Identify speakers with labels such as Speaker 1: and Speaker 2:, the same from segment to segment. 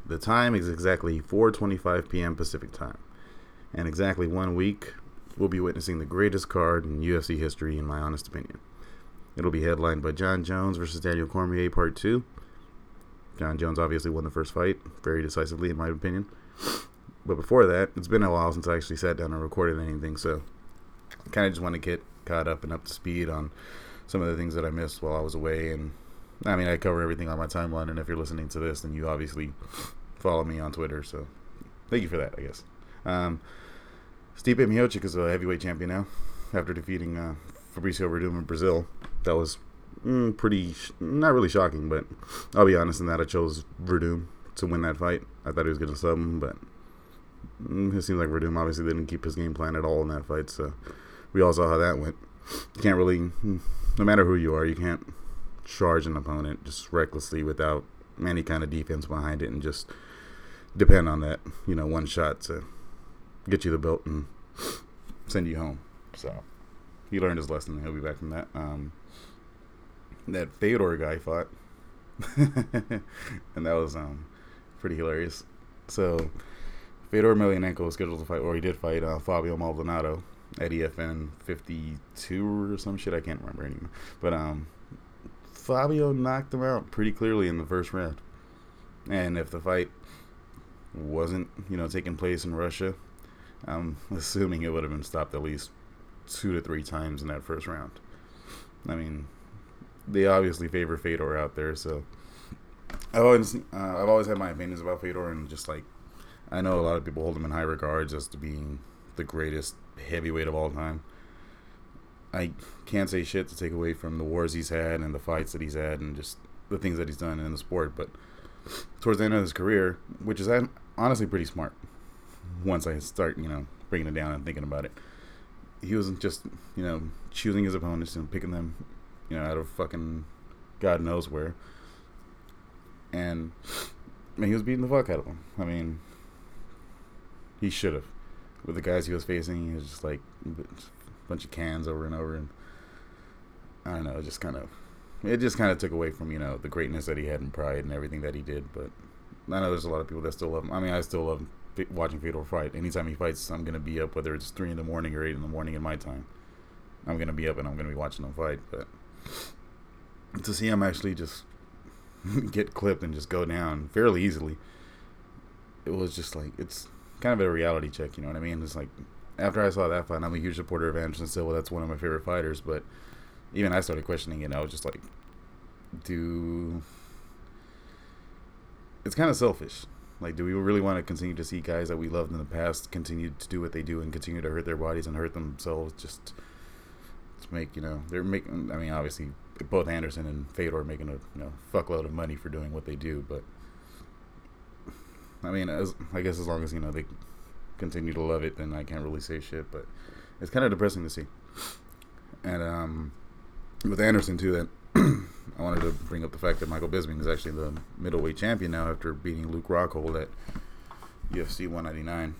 Speaker 1: The time is exactly 4:25 p.m. Pacific time. And exactly 1 week, we'll be witnessing the greatest card in UFC history, in my honest opinion. It'll be headlined by Jon Jones versus Daniel Cormier Part 2. Jon Jones obviously won the first fight, very decisively in my opinion. But before that, it's been a while since I actually sat down and recorded anything, so I kind of just want to get caught up and up to speed on some of the things that I missed while I was away. And I mean, I cover everything on my timeline, and if you're listening to this, then you obviously follow me on Twitter, so thank you for that, I guess. Stipe Miocic is a heavyweight champion now, after defeating Fabricio Verdum in Brazil. That was not really shocking, but I'll be honest in that I chose Verdum to win that fight. I thought he was going to sub him, but it seems like Verdum obviously didn't keep his game plan at all in that fight, so we all saw how that went. You can't really, no matter who you are, you can't charge an opponent just recklessly without any kind of defense behind it and just depend on that, one shot to get you the belt and send you home. So he learned his lesson, and he'll be back from that. That Fedor guy fought, and that was pretty hilarious. So Fedor Emelianenko was scheduled to fight, or he did fight Fabio Maldonado at EFN 52 or some shit. I can't remember anymore. But Fabio knocked him out pretty clearly in the first round. And if the fight wasn't, taking place in Russia, I'm assuming it would have been stopped at least 2 to 3 times in that first round. I mean, they obviously favor Fedor out there, so I've always had my opinions about Fedor, and just like I know a lot of people hold him in high regards as to being the greatest heavyweight of all time. I can't say shit to take away from the wars he's had and the fights that he's had and just the things that he's done in the sport, but towards the end of his career, which is honestly pretty smart once I start, breaking it down and thinking about it, he wasn't just, choosing his opponents and picking them, out of fucking God knows where. And, he was beating the fuck out of them. I mean, he should have. With the guys he was facing, he was just like a bunch of cans over and over. And I don't know, it just kind of took away from, the greatness that he had in pride and everything that he did. But I know there's a lot of people that still love him. I mean, I still love watching Fedor fight. Anytime he fights, I'm going to be up, whether it's 3 in the morning or 8 in the morning in my time. I'm going to be up and I'm going to be watching him fight. But to see him actually just get clipped and just go down fairly easily, it was just like, it's kind of a reality check, you know what I mean? It's like, after I saw that fight, I'm a huge supporter of Anderson Silva. That's one of my favorite fighters, but even I started questioning it. I was just like, it's kind of selfish. Like, do we really want to continue to see guys that we loved in the past continue to do what they do and continue to hurt their bodies and hurt themselves just to make, they're making, I mean, obviously, both Anderson and Fedor are making a fuckload of money for doing what they do, but I mean, I guess as long as, they continue to love it, then I can't really say shit, but it's kind of depressing to see. And with Anderson, too, that I wanted to bring up the fact that Michael Bisping is actually the middleweight champion now after beating Luke Rockhold at UFC 199.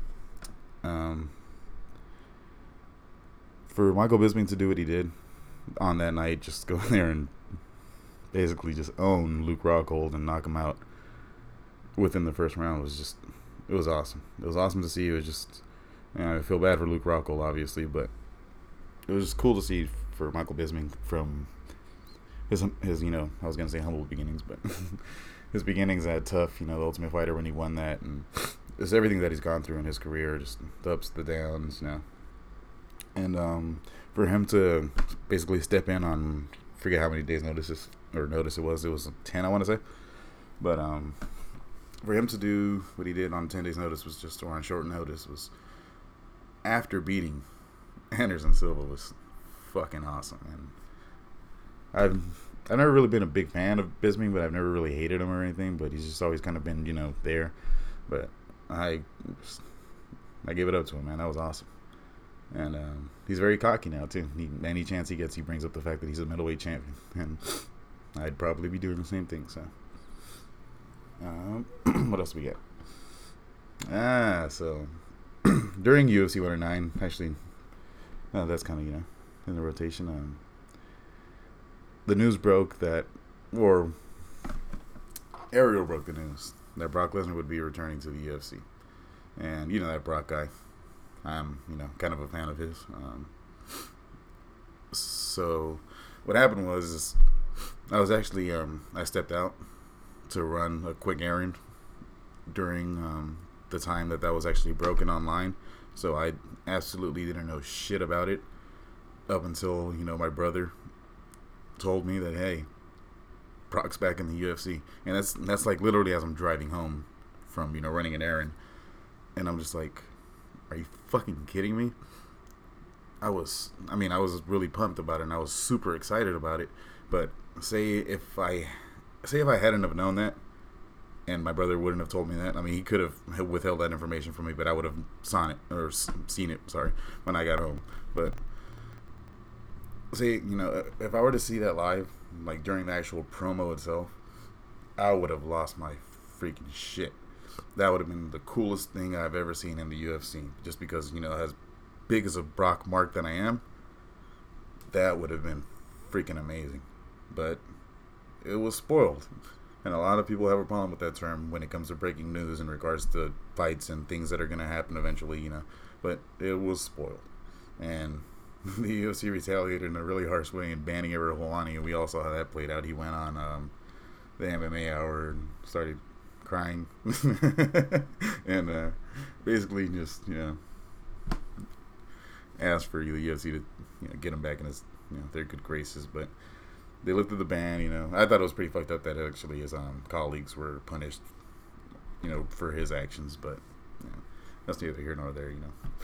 Speaker 1: For Michael Bisping to do what he did on that night, just go in there and basically just own Luke Rockhold and knock him out within the first round it was awesome. It was awesome to see. It was just, I feel bad for Luke Rockhold, obviously, but it was just cool to see for Michael Bisping from his I was going to say humble beginnings, but his beginnings at TUF, the Ultimate Fighter, when he won that, and just everything that he's gone through in his career, just the ups, the downs, and for him to basically step in on, forget how many days notice it was 10, I want to say, but for him to do what he did on 10 days notice or on short notice, was after beating Anderson Silva, was fucking awesome. And I've never really been a big fan of Bisping, but I've never really hated him or anything, but he's just always kind of been, there. But I give it up to him, man. That was awesome. And he's very cocky now, too. Any chance he gets, he brings up the fact that he's a middleweight champion. And I'd probably be doing the same thing, so. What else we got? So during UFC 109, actually, that's kind of, in the rotation, the news broke that, or Ariel broke the news that Brock Lesnar would be returning to the UFC, and you know that Brock guy. I'm kind of a fan of his. So what happened was I was actually I stepped out to run a quick errand during the time that was actually broken online. So I absolutely didn't know shit about it up until my brother told me that, hey, Brock's back in the UFC, and that's like literally as I'm driving home from running an errand, and I'm just like, are you fucking kidding me? I was really pumped about it, and I was super excited about it. But say if I hadn't have known that, and my brother wouldn't have told me that. I mean, he could have withheld that information from me, but I would have seen it Sorry, when I got home. But see, if I were to see that live, like during the actual promo itself, I would have lost my freaking shit. That would have been the coolest thing I've ever seen in the UFC. Just because as big as a Brock mark that I am, that would have been freaking amazing. But it was spoiled. And a lot of people have a problem with that term when it comes to breaking news in regards to fights and things that are going to happen eventually. But it was spoiled. And the UFC retaliated in a really harsh way in banning Ariel Helwani, and we all saw how that played out. He went on the MMA Hour and started crying. And basically just, asked for the UFC to get him back in his their good graces. But they lifted the ban. I thought it was pretty fucked up that actually his colleagues were punished, for his actions. But that's neither here nor there.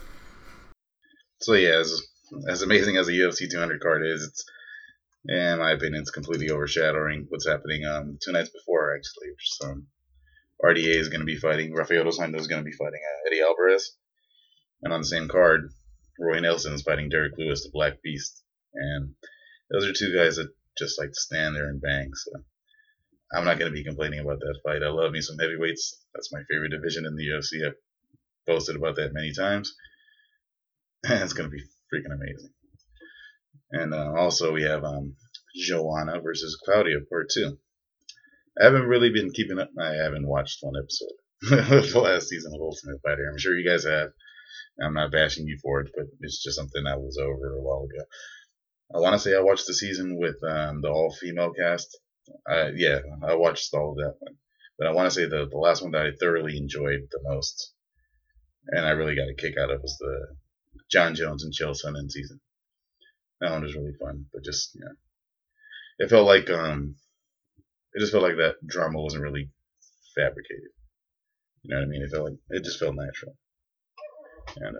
Speaker 1: So yeah, as amazing as the UFC 200 card is, it's in my opinion it's completely overshadowing what's happening 2 nights before actually. Which is, RDA is going to be fighting Rafael dos Anjos is going to be fighting Eddie Alvarez, and on the same card, Roy Nelson is fighting Derek Lewis, the Black Beast, and those are two guys that just like to stand there and bang. So I'm not going to be complaining about that fight. I love me some heavyweights. That's my favorite division in the UFC. I've posted about that many times. And it's going to be freaking amazing. And also we have Joanna versus Claudia Part 2. I haven't really been keeping up. I haven't watched one episode of the last season of Ultimate Fighter. I'm sure you guys have. I'm not bashing you for it, but it's just something that was over a while ago. I want to say I watched the season with the all-female cast. Yeah, I watched all of that one. But I want to say the last one that I thoroughly enjoyed the most, and I really got a kick out of, was the John Jones and Chael Sonnen season. That one was really fun, but just it felt like it just felt like that drama wasn't really fabricated. You know what I mean? It felt like it just felt natural. And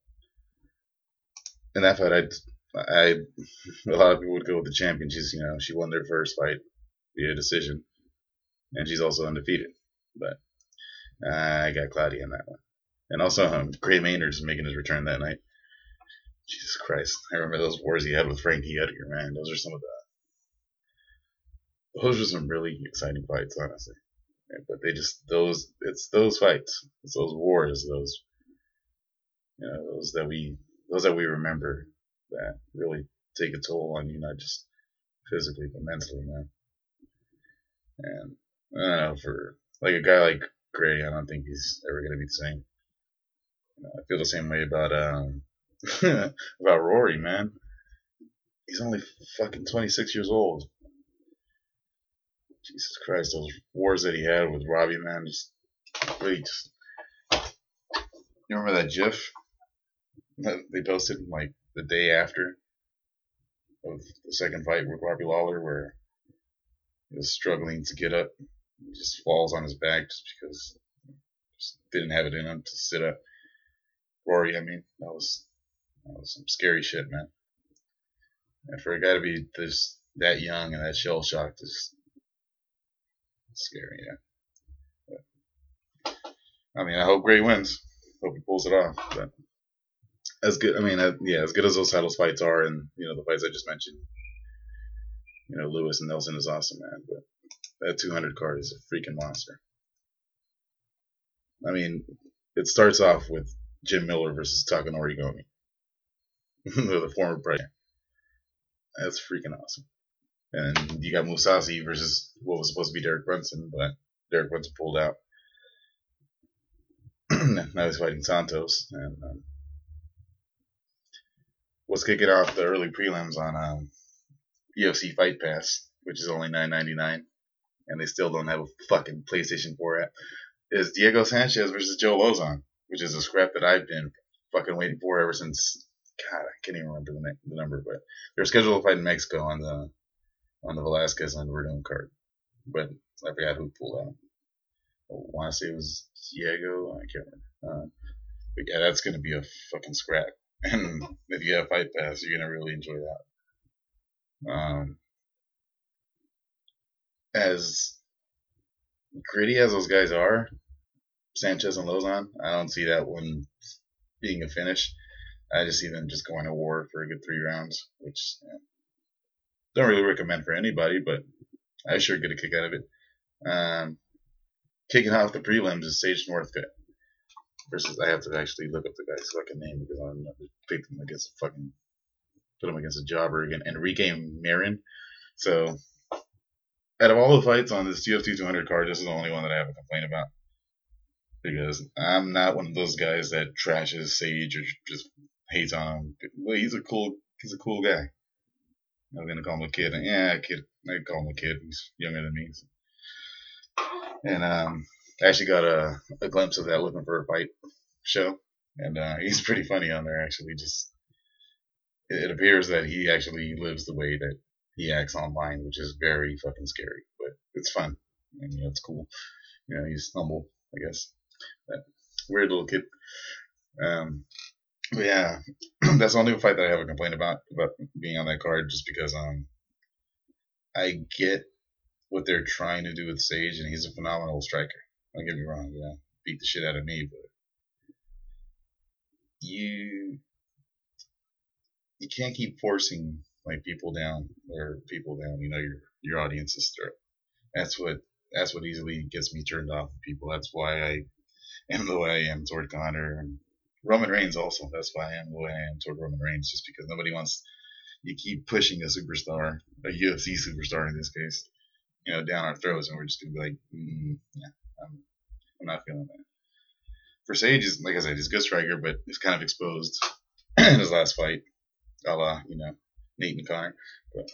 Speaker 1: in that fight, a lot of people would go with the champion. She won their first fight via decision, and she's also undefeated. But I got Claudia in that one. And also, Gray Maynard's making his return that night. Jesus Christ. I remember those wars he had with Frankie Edgar, man. Those were some really exciting fights, honestly. But it's those fights. It's those wars, those that we remember that really take a toll on you, not just physically, but mentally, man. And I don't know, for like a guy like Gray, I don't think he's ever going to be the same. I feel the same way about about Rory, man. He's only fucking 26 years old. Jesus Christ, those wars that he had with Robbie, man, just really just. You remember that GIF that they posted like the day after of the second fight with Robbie Lawler, where he was struggling to get up, he just falls on his back just because he just didn't have it in him to sit up. Rory, I mean, that was some scary shit, man. And for a guy to be that young and that shell shocked is scary, yeah. But, I mean, I hope Gray wins. Hope he pulls it off. But as good, I mean, as good as those titles fights are, and the fights I just mentioned, Lewis and Nelson is awesome, man. But that 200 card is a freaking monster. I mean, it starts off with Jim Miller versus Takanori Gomi, the former president. That's freaking awesome. And you got Musashi versus what was supposed to be Derek Brunson, but Derek Brunson pulled out. now he's fighting Santos, and was kicking off the early prelims on UFC Fight Pass, which is only $9.99, and they still don't have a fucking PlayStation 4 app. Is Diego Sanchez versus Joe Lozon, which is a scrap that I've been fucking waiting for ever since. God, I can't even remember the number, but they're scheduled to fight in Mexico on the Velasquez and Verdun card, but I forgot who pulled out. I want to say it was Diego. I can't remember. But yeah, that's gonna be a fucking scrap. And if you have Fight Pass, you're gonna really enjoy that. As gritty as those guys are, Sanchez and Lozon, I don't see that one being a finish. I just see them just going to war for a good 3 rounds, which don't really recommend for anybody, but I sure get a kick out of it. Kicking off the prelims is Sage Northcutt versus. I have to actually look up the guy's fucking name because I don't know. Pick him against put him against a jobber again, Enrique Marin. So out of all the fights on this UFC 200 card, this is the only one that I have a complaint about. Because I'm not one of those guys that trashes Sage or just hates on him. Well, he's a cool guy. I was gonna call him a kid. Yeah, kid. I call him a kid. He's younger than me. So. And I actually got a glimpse of that Looking for a Fight show, and he's pretty funny on there. Actually, just it appears that he actually lives the way that he acts online, which is very fucking scary. But it's fun, and it's cool. He's humble, I guess. That weird little kid. But yeah, that's the only fight that I have a complaint about being on that card, just because I get what they're trying to do with Sage, and he's a phenomenal striker. Don't get me wrong, beat the shit out of me, but you can't keep forcing people down, your audience's throat. That's what easily gets me turned off of people. That's why I am the way I am toward Conor and Roman Reigns. Also, that's why I am the way I am toward Roman Reigns, just because nobody wants. You keep pushing a superstar, a UFC superstar in this case, down our throats, and we're just gonna be like, yeah, I'm not feeling that. For Sage, is like I said, he's a good striker, but he's kind of exposed in his last fight, a la Nate and Conor. But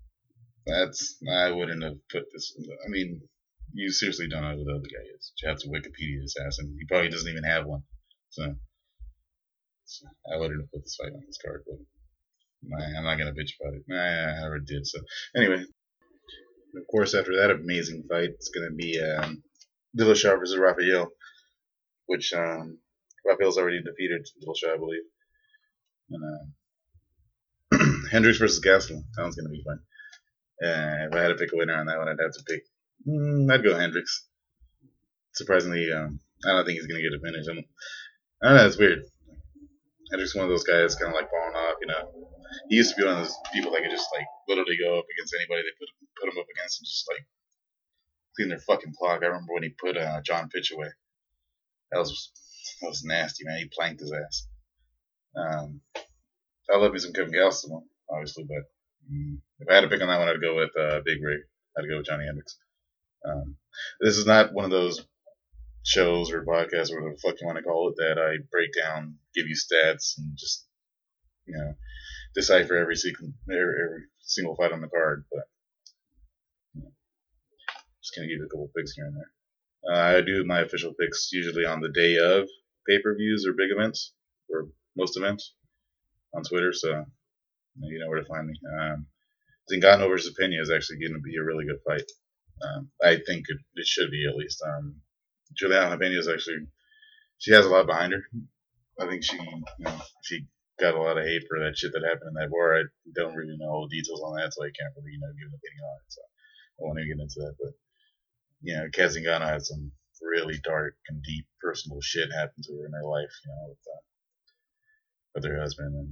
Speaker 1: I wouldn't have put this. I mean, you seriously don't know who the other guy is. You have to Wikipedia his ass, and he probably doesn't even have one. So I wouldn't have put this fight on this card, but I'm not gonna bitch about it. I never did. So anyway, of course, after that amazing fight, it's gonna be Dillashaw versus Rafael, which Rafael's already defeated Dillashaw, I believe. And Hendricks versus Gastelum. That one's gonna be fun. If I had to pick a winner on that one, I'd have to pick. I'd go Hendricks. Surprisingly, I don't think he's gonna get a finish. I don't know. It's weird. Hendricks is one of those guys kind of like falling off. He used to be one of those people that could just literally go up against anybody they put him up against and just clean their fucking clock. I remember when he put John Fitch away. That was nasty, man. He planked his ass. I love me some Kevin Gastelum, obviously, but if I had to pick on that one, I'd go with Big Rig. I'd go with Johnny Hendricks. This is not one of those shows or podcasts or whatever the fuck you want to call it that I break down, give you stats, and just decipher every single fight on the card. But just gonna give you a couple picks here and there. I do my official picks usually on the day of pay-per-views or big events, or most events, on Twitter, so you know where to find me. Zingano versus Pena is actually going to be a really good fight. I think it should be, at least. Juliana Pena is actually, she has a lot behind her. I think she got a lot of hate for that shit that happened in that war. I don't really know all the details on that, so I can't really give an opinion on it. So I won't even get into that. But Kat Zingano had some really dark and deep personal shit happen to her in her life, with her husband, and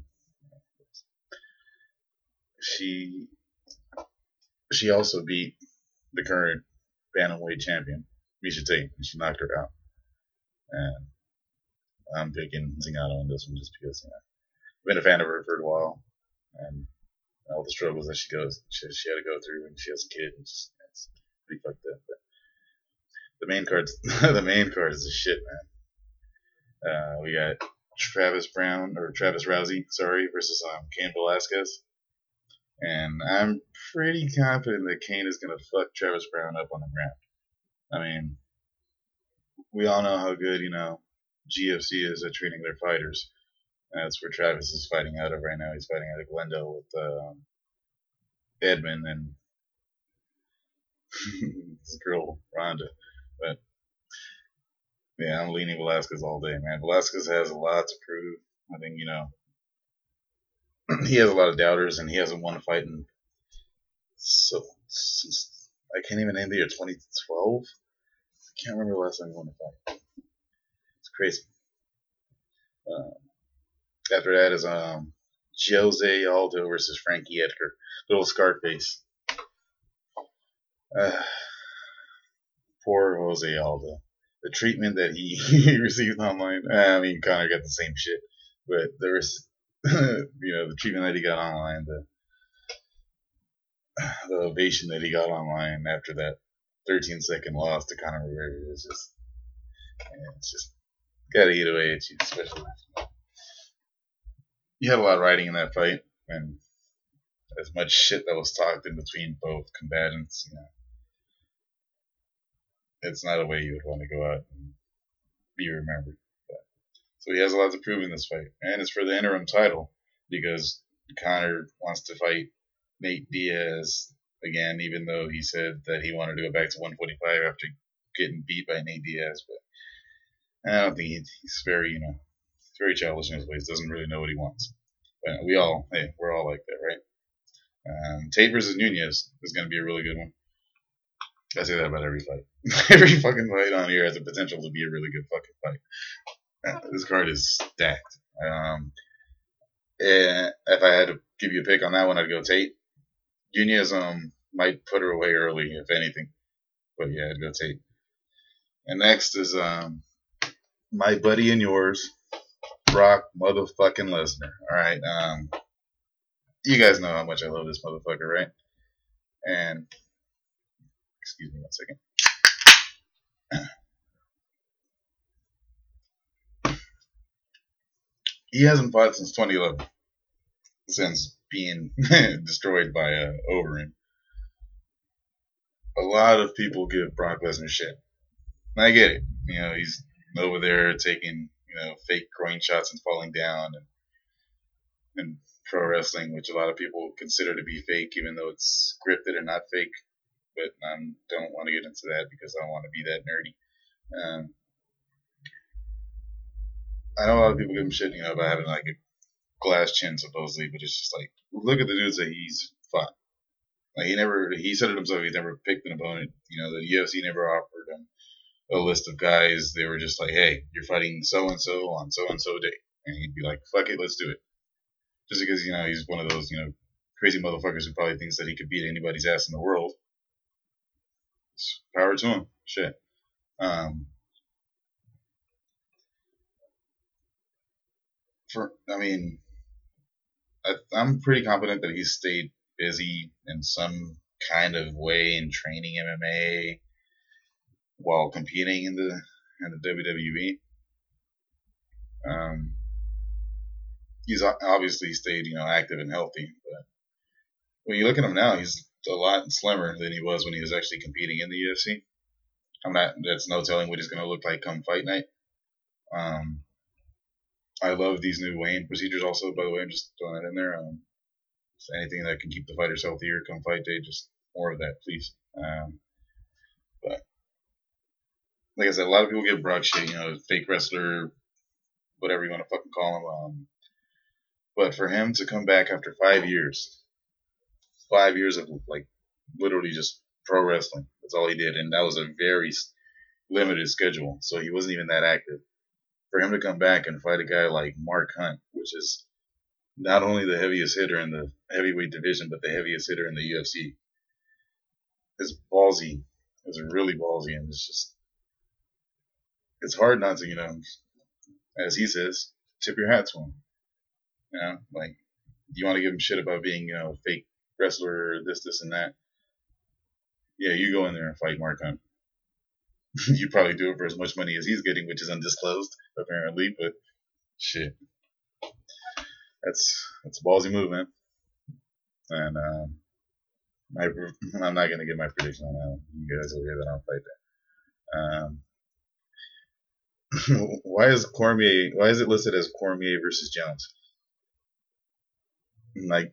Speaker 1: she also beat the current bantamweight champion, Miesha Tate, and she knocked her out. And I'm picking Zingano on this one just because I've been a fan of her for a while, and all the struggles that she had to go through when she has a kid. It's pretty fucked up. But the main card is the shit, man. We got Travis Rousey, sorry, versus Cain Velasquez. And I'm pretty confident that Cain is going to fuck Travis Brown up on the ground. I mean, we all know how good, GFC is at treating their fighters. And that's where Travis is fighting out of right now. He's fighting out of Glendale with Edmund and this girl, Ronda. But, yeah, I'm leaning Velasquez all day, man. Velasquez has a lot to prove. I think, he has a lot of doubters, and he hasn't won a fight in so since I can't even name the year 2012. I can't remember the last time he won a fight. It's crazy. Uh, After that is Jose Aldo versus Frankie Edgar. Little Scarface. Uh, Poor Jose Aldo. The treatment that he received online. I mean, Conor got the same shit, but there was, the treatment that he got online, the ovation that he got online after that 13-second loss to Conor McGregor is just, it's just gotta eat away at you, especially. You had a lot of writing in that fight, and as much shit that was talked in between both combatants, it's not a way you would want to go out and be remembered. But, so he has a lot to prove in this fight, and it's for the interim title because Conor wants to fight Nate Diaz again, even though he said that he wanted to go back to 145 after getting beat by Nate Diaz. But I don't think he's very, very childish in his ways. Doesn't really know what he wants. But we're all like that, right? Tate versus Nunez is going to be a really good one. I say that about every fight. Every fucking fight on here has the potential to be a really good fucking fight. This card is stacked. If I had to give you a pick on that one, I'd go Tate. Nunez might put her away early, if anything. But yeah, I'd go Tate. And next is my buddy and yours, Brock motherfucking Lesnar. All right. You guys know how much I love this motherfucker, right? And excuse me one second. He hasn't fought since 2011, since being destroyed by Overeem. A lot of people give Brock Lesnar shit. And I get it. He's over there taking, fake groin shots and falling down and pro wrestling, which a lot of people consider to be fake, even though it's scripted and not fake. But I don't want to get into that because I don't want to be that nerdy. I know a lot of people give him shit, about having like a glass chin supposedly, but it's just like, look at the dudes that he's fought. Like he said it himself, he's never picked an opponent. The UFC never offered him a list of guys. They were just like, hey, you're fighting so and so on so and so day, and he'd be like, fuck it, let's do it. Just because he's one of those crazy motherfuckers who probably thinks that he could beat anybody's ass in the world. Power to him. Shit. I'm pretty confident that he's stayed busy in some kind of way in training MMA while competing in the WWE. He's obviously stayed, active and healthy, but when you look at him now, he's a lot slimmer than he was when he was actually competing in the UFC. That's no telling what he's going to look like come fight night. I love these new weighing procedures also, by the way. I'm just throwing that in there. Just anything that can keep the fighters healthier come fight day, just more of that, please. But like I said, a lot of people give Brock shit, fake wrestler, whatever you want to fucking call him. But for him to come back after 5 years of like literally just pro wrestling, that's all he did, and that was a very limited schedule, so he wasn't even that active. For him to come back and fight a guy like Mark Hunt, which is not only the heaviest hitter in the heavyweight division, but the heaviest hitter in the UFC, is ballsy. It's really ballsy, and it's hard not to, as he says, tip your hat to him. Like, you want to give him shit about being, a fake wrestler, or this, and that. Yeah, you go in there and fight Mark Hunt.
Speaker 2: You probably do it for as much money as he's getting, which is undisclosed apparently. But shit, that's a ballsy move, man. And my, I'm not gonna get my prediction on that. You guys will hear that on Fight Day. Why is Cormier? Why is it listed as Cormier versus Jones? Like,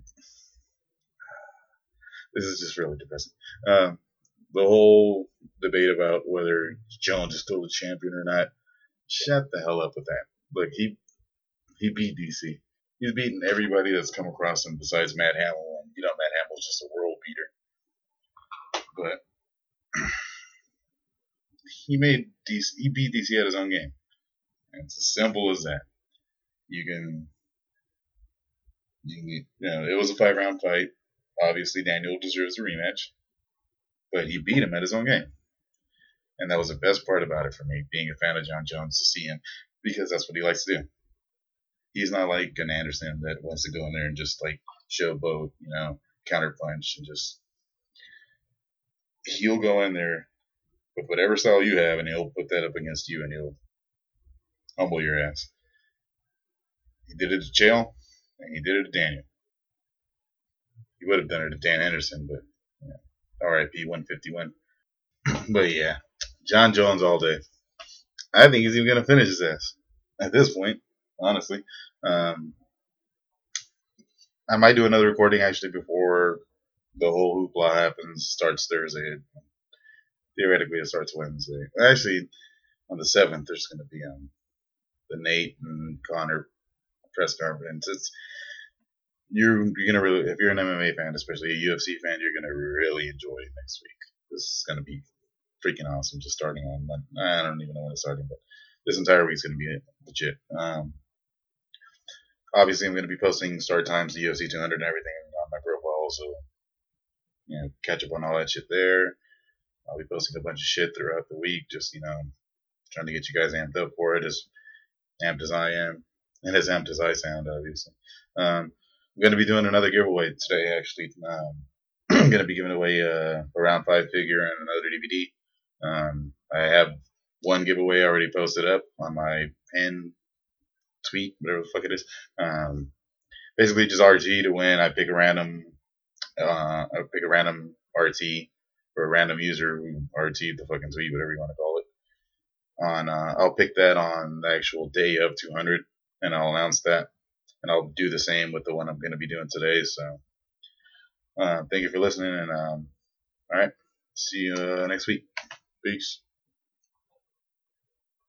Speaker 2: this is just really depressing. The whole debate about whether Jones is still the champion or not. Shut the hell up with that. Look, he beat DC. He's beaten everybody that's come across him besides Matt Hamill, and Matt Hamill's just a world beater. But he beat DC at his own game. And it's as simple as that. It was a 5-round fight. Obviously, Daniel deserves a rematch, but he beat him at his own game. And that was the best part about it for me, being a fan of Jon Jones, to see him, because that's what he likes to do. He's not like an Anderson that wants to go in there and just like showboat, counterpunch, and just he'll go in there with whatever style you have, and he'll put that up against you, and he'll humble your ass. He did it to Chael, and he did it to Daniel. He would have done it to Dan Henderson, but R.I.P. 151. But yeah, Jon Jones all day. I think he's even gonna finish his ass at this point, honestly. I might do another recording actually before the whole hoopla happens. Starts Thursday. Theoretically, it starts Wednesday. Actually, on the 7th, there's going to be the Nate and Connor press conference. You're gonna really, if you're an MMA fan, especially a UFC fan, you're gonna really enjoy it next week. This is gonna be freaking awesome. Just starting on Monday. I don't even know when it's starting, but this entire week's gonna be legit. Obviously, I'm gonna be posting start times, the UFC 200, and everything on my profile, so catch up on all that shit there. I'll be posting a bunch of shit throughout the week, just trying to get you guys amped up for it, as amped as I am, and as amped as I sound, obviously. I'm going to be doing another giveaway today, actually. I'm going to be giving away a round 5 figure and another DVD. I have one giveaway already posted up on my pin tweet, whatever the fuck it is. Basically, just RT to win. I pick a random RT or a random user who RT the fucking tweet, whatever you want to call it. I'll pick that on the actual day of 200, and I'll announce that. And I'll do the same with the one I'm going to be doing today. So, thank you for listening, and all right, see you next week. Peace.